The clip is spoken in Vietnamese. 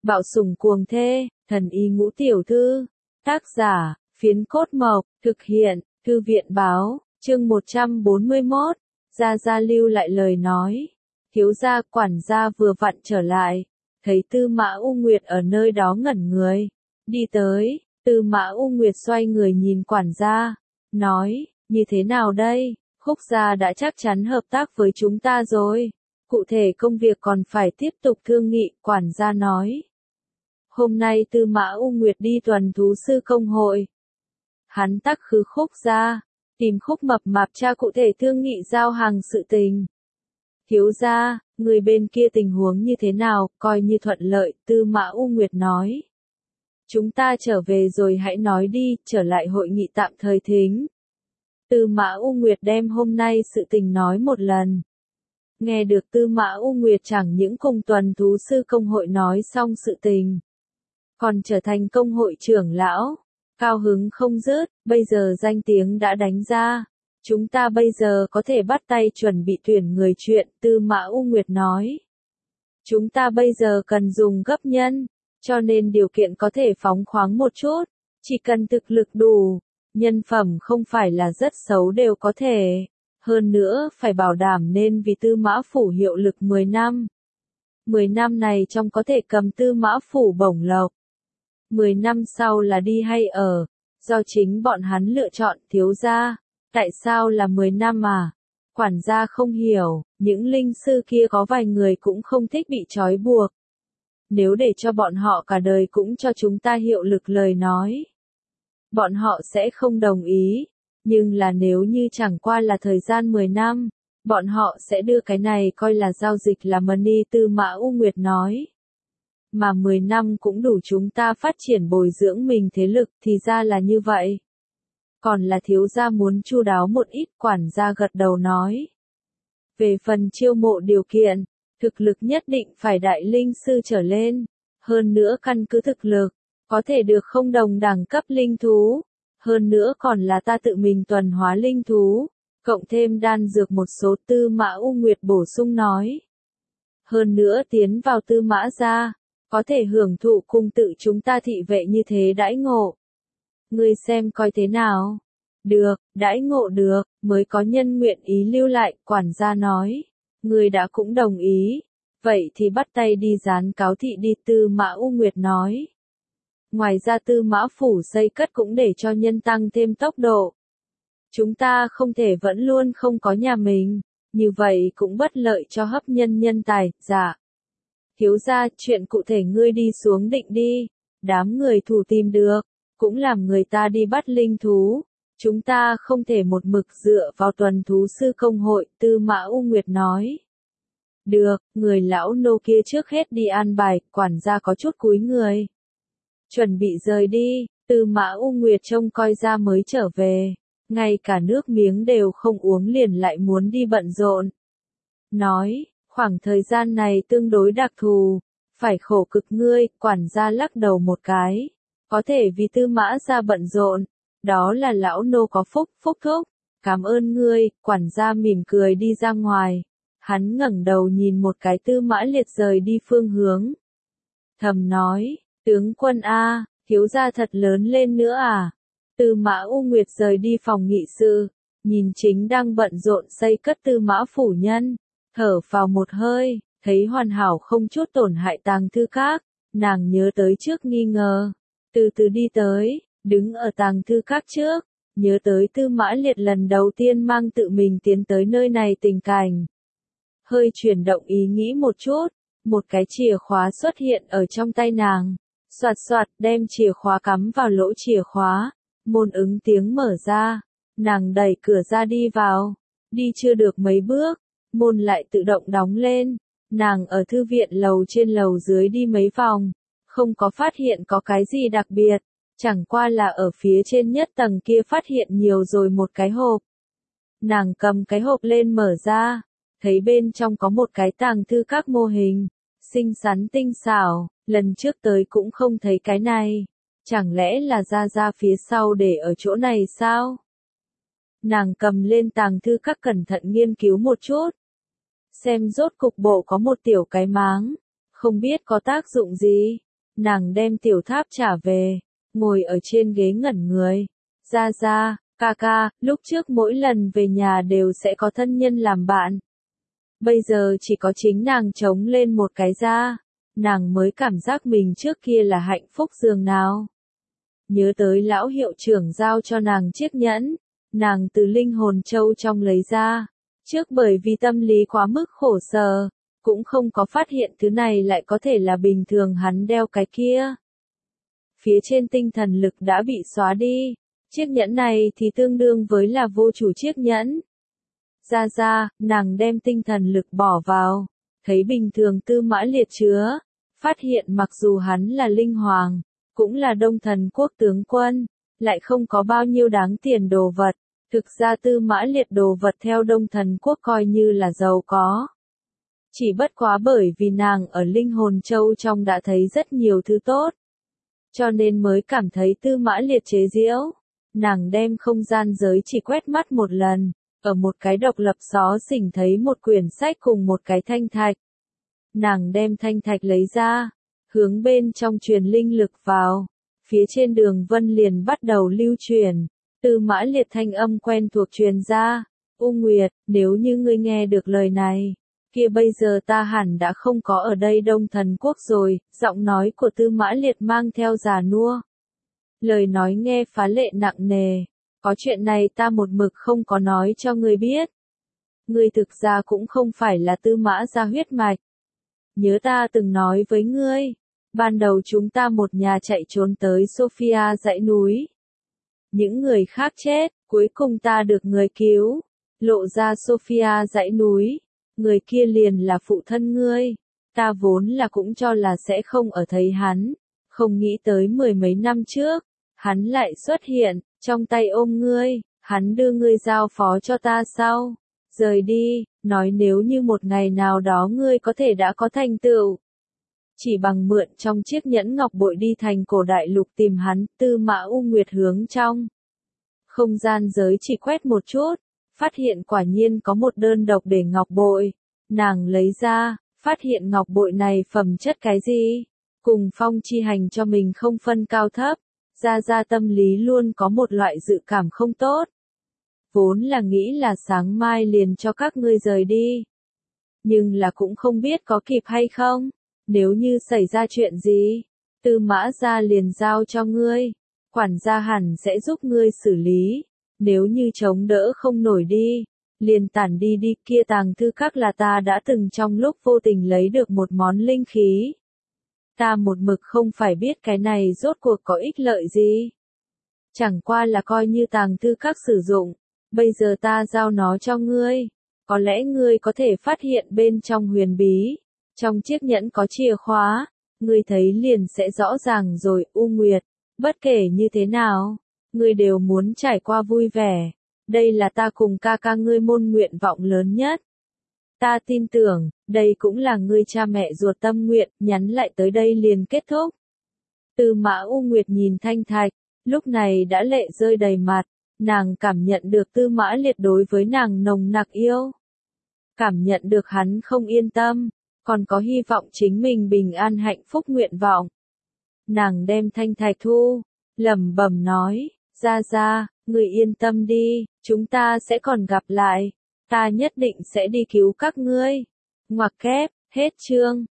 Bạo sủng cuồng thê, thần y ngũ tiểu thư. Tác giả, Phiến Cốt Mộc, thực hiện, Thư viện báo, chương 141. Gia Gia lưu lại lời nói. Thiếu gia quản gia vừa vặn trở lại, thấy Tư Mã U Nguyệt ở nơi đó ngẩn người. Đi tới, Tư Mã U Nguyệt xoay người nhìn quản gia, nói, như thế nào đây, Khúc gia đã chắc chắn hợp tác với chúng ta rồi. Cụ thể công việc còn phải tiếp tục thương nghị, quản gia nói. Hôm nay Tư Mã U Nguyệt đi tuần thú sư công hội. Hắn tắc khứ Khúc gia, tìm Khúc Mập Mạp tra cụ thể thương nghị giao hàng sự tình. Thiếu gia, người bên kia tình huống như thế nào, coi như thuận lợi, Tư Mã U Nguyệt nói. Chúng ta trở về rồi hãy nói đi, trở lại hội nghị tạm thời thính. Tư Mã U Nguyệt đem hôm nay sự tình nói một lần. Nghe được Tư Mã U Nguyệt chẳng những cùng tuần thú sư công hội nói xong sự tình, còn trở thành công hội trưởng lão, cao hứng không dứt, bây giờ danh tiếng đã đánh ra. Chúng ta bây giờ có thể bắt tay chuẩn bị tuyển người chuyện, Tư Mã U Nguyệt nói. Chúng ta bây giờ cần dùng gấp nhân, cho nên điều kiện có thể phóng khoáng một chút, chỉ cần thực lực đủ, nhân phẩm không phải là rất xấu đều có thể. Hơn nữa, phải bảo đảm nên vì Tư Mã Phủ hiệu lực 10 năm. 10 năm này trong có thể cầm Tư Mã Phủ bổng lộc. 10 năm sau là đi hay ở, do chính bọn hắn lựa chọn. Thiếu gia. Tại sao là 10 năm à? Quản gia không hiểu, những linh sư kia có vài người cũng không thích bị trói buộc. Nếu để cho bọn họ cả đời cũng cho chúng ta hiệu lực lời nói, bọn họ sẽ không đồng ý. Nhưng là nếu như chẳng qua là thời gian 10 năm, bọn họ sẽ đưa cái này coi là giao dịch là money, Tư Mã U Nguyệt nói. Mà 10 năm cũng đủ chúng ta phát triển bồi dưỡng mình thế lực, thì ra là như vậy. Còn là thiếu gia muốn chu đáo một ít, quản gia gật đầu nói. Về phần chiêu mộ điều kiện, thực lực nhất định phải đại linh sư trở lên. Hơn nữa căn cứ thực lực, có thể được không đồng đẳng cấp linh thú. Hơn nữa còn là ta tự mình tuần hóa linh thú, cộng thêm đan dược một số, Tư Mã U Nguyệt bổ sung nói. Hơn nữa tiến vào Tư Mã gia, có thể hưởng thụ cùng tự chúng ta thị vệ như thế đãi ngộ. Ngươi xem coi thế nào? Được, đãi ngộ được, mới có nhân nguyện ý lưu lại, quản gia nói. Ngươi đã cũng đồng ý, vậy thì bắt tay đi dán cáo thị đi, Tư Mã U Nguyệt nói. Ngoài ra Tư Mã Phủ xây cất cũng để cho nhân tăng thêm tốc độ. Chúng ta không thể vẫn luôn không có nhà mình, như vậy cũng bất lợi cho hấp nhân tài. Dạ. Thiếu gia, chuyện cụ thể ngươi đi xuống định đi, đám người thủ tìm được, cũng làm người ta đi bắt linh thú. Chúng ta không thể một mực dựa vào tuần thú sư công hội, Tư Mã U Nguyệt nói. Được, người lão nô kia trước hết đi an bài, quản gia có chút cúi người. Chuẩn bị rời đi, Tư Mã U Nguyệt trông coi ra mới trở về, ngay cả nước miếng đều không uống liền lại muốn đi bận rộn. Nói, khoảng thời gian này tương đối đặc thù, phải khổ cực ngươi, quản gia lắc đầu một cái. Có thể vì Tư Mã gia bận rộn, đó là lão nô có phúc, phúc thúc. Cảm ơn ngươi, quản gia mỉm cười đi ra ngoài. Hắn ngẩng đầu nhìn một cái Tư Mã Liệt rời đi phương hướng. Thầm nói, tướng quân A, thiếu gia thật lớn lên nữa à? Tư Mã U Nguyệt rời đi phòng nghị sự, nhìn chính đang bận rộn xây cất Tư Mã phủ nhân, thở vào một hơi, thấy hoàn hảo không chút tổn hại tàng thư các, nàng nhớ tới trước nghi ngờ, từ từ đi tới, đứng ở tàng thư các trước, nhớ tới Tư Mã Liệt lần đầu tiên mang tự mình tiến tới nơi này tình cảnh. Hơi chuyển động ý nghĩ một chút, một cái chìa khóa xuất hiện ở trong tay nàng. Soạt soạt đem chìa khóa cắm vào lỗ chìa khóa, môn ứng tiếng mở ra, nàng đẩy cửa ra đi vào, đi chưa được mấy bước, môn lại tự động đóng lên, nàng ở thư viện lầu trên lầu dưới đi mấy vòng, không có phát hiện có cái gì đặc biệt, chẳng qua là ở phía trên nhất tầng kia phát hiện nhiều rồi một cái hộp. Nàng cầm cái hộp lên mở ra, thấy bên trong có một cái tàng thư các mô hình, xinh xắn tinh xảo. Lần trước tới cũng không thấy cái này, chẳng lẽ là ra phía sau để ở chỗ này sao? Nàng cầm lên tàng thư các cẩn thận nghiên cứu một chút. Xem rốt cục bộ có một tiểu cái máng, không biết có tác dụng gì, nàng đem tiểu tháp trả về, ngồi ở trên ghế ngẩn người. Ra ra, ca ca, lúc trước mỗi lần về nhà đều sẽ có thân nhân làm bạn. Bây giờ chỉ có chính nàng trống lên một cái ra, nàng mới cảm giác mình trước kia là hạnh phúc dường nào. Nhớ tới lão hiệu trưởng giao cho nàng chiếc nhẫn, nàng từ linh hồn châu trong lấy ra, trước bởi vì tâm lý quá mức khổ sở, cũng không có phát hiện thứ này lại có thể là bình thường hắn đeo cái kia. Phía trên tinh thần lực đã bị xóa đi, chiếc nhẫn này thì tương đương với là vô chủ chiếc nhẫn. Ra ra, nàng đem tinh thần lực bỏ vào, thấy bình thường Tư Mã Liệt chứa, phát hiện mặc dù hắn là linh hoàng, cũng là Đông Thần quốc tướng quân, lại không có bao nhiêu đáng tiền đồ vật, thực ra Tư Mã Liệt đồ vật theo Đông Thần quốc coi như là giàu có. Chỉ bất quá bởi vì nàng ở linh hồn châu trong đã thấy rất nhiều thứ tốt, cho nên mới cảm thấy Tư Mã Liệt chế giễu. Nàng đem không gian giới chỉ quét mắt một lần, ở một cái độc lập xó xỉnh thấy một quyển sách cùng một cái thanh thạch. Nàng đem thanh thạch lấy ra, hướng bên trong truyền linh lực vào, phía trên đường vân liền bắt đầu lưu truyền, Tư Mã Liệt thanh âm quen thuộc truyền ra, U Nguyệt, nếu như ngươi nghe được lời này, kia bây giờ ta hẳn đã không có ở đây Đông Thần quốc rồi, giọng nói của Tư Mã Liệt mang theo già nua. Lời nói nghe phá lệ nặng nề, có chuyện này ta một mực không có nói cho ngươi biết. Ngươi thực ra cũng không phải là Tư Mã gia huyết mạch. Nhớ ta từng nói với ngươi, ban đầu chúng ta một nhà chạy trốn tới Sophia dãy núi. Những người khác chết, cuối cùng ta được người cứu, lộ ra Sophia dãy núi, người kia liền là phụ thân ngươi. Ta vốn là cũng cho là sẽ không ở thấy hắn, không nghĩ tới 10 mấy năm trước, hắn lại xuất hiện, trong tay ôm ngươi, hắn đưa ngươi giao phó cho ta sau. Rời đi, nói nếu như một ngày nào đó ngươi có thể đã có thành tựu. Chỉ bằng mượn trong chiếc nhẫn ngọc bội đi thành cổ đại lục tìm hắn, Tư Mã U Nguyệt hướng trong. Không gian giới chỉ quét một chút, phát hiện quả nhiên có một đơn độc để ngọc bội. Nàng lấy ra, phát hiện ngọc bội này phẩm chất cái gì? Cùng Phong chi hành cho mình không phân cao thấp, ra tâm lý luôn có một loại dự cảm không tốt. Vốn là nghĩ là sáng mai liền cho các ngươi rời đi. Nhưng là cũng không biết có kịp hay không, nếu như xảy ra chuyện gì, Tư Mã gia liền giao cho ngươi, quản gia hẳn sẽ giúp ngươi xử lý, nếu như chống đỡ không nổi đi, liền tản đi đi, kia tàng thư các là ta đã từng trong lúc vô tình lấy được một món linh khí. Ta một mực không phải biết cái này rốt cuộc có ích lợi gì. Chẳng qua là coi như tàng thư các sử dụng, bây giờ ta giao nó cho ngươi, có lẽ ngươi có thể phát hiện bên trong huyền bí, trong chiếc nhẫn có chìa khóa, ngươi thấy liền sẽ rõ ràng rồi. U Nguyệt, bất kể như thế nào, ngươi đều muốn trải qua vui vẻ, đây là ta cùng ca ca ngươi môn nguyện vọng lớn nhất. Ta tin tưởng, đây cũng là ngươi cha mẹ ruột tâm nguyện, nhắn lại tới đây liền kết thúc. Tư Mã U Nguyệt nhìn thanh thạch, lúc này đã lệ rơi đầy mặt, nàng cảm nhận được Tư Mã Liệt đối với nàng nồng nặc yêu. Cảm nhận được hắn không yên tâm, còn có hy vọng chính mình bình an hạnh phúc nguyện vọng. Nàng đem thanh thạch thu, lẩm bẩm nói, ra, người yên tâm đi, chúng ta sẽ còn gặp lại, ta nhất định sẽ đi cứu các ngươi. Ngoặc kép, hết chương.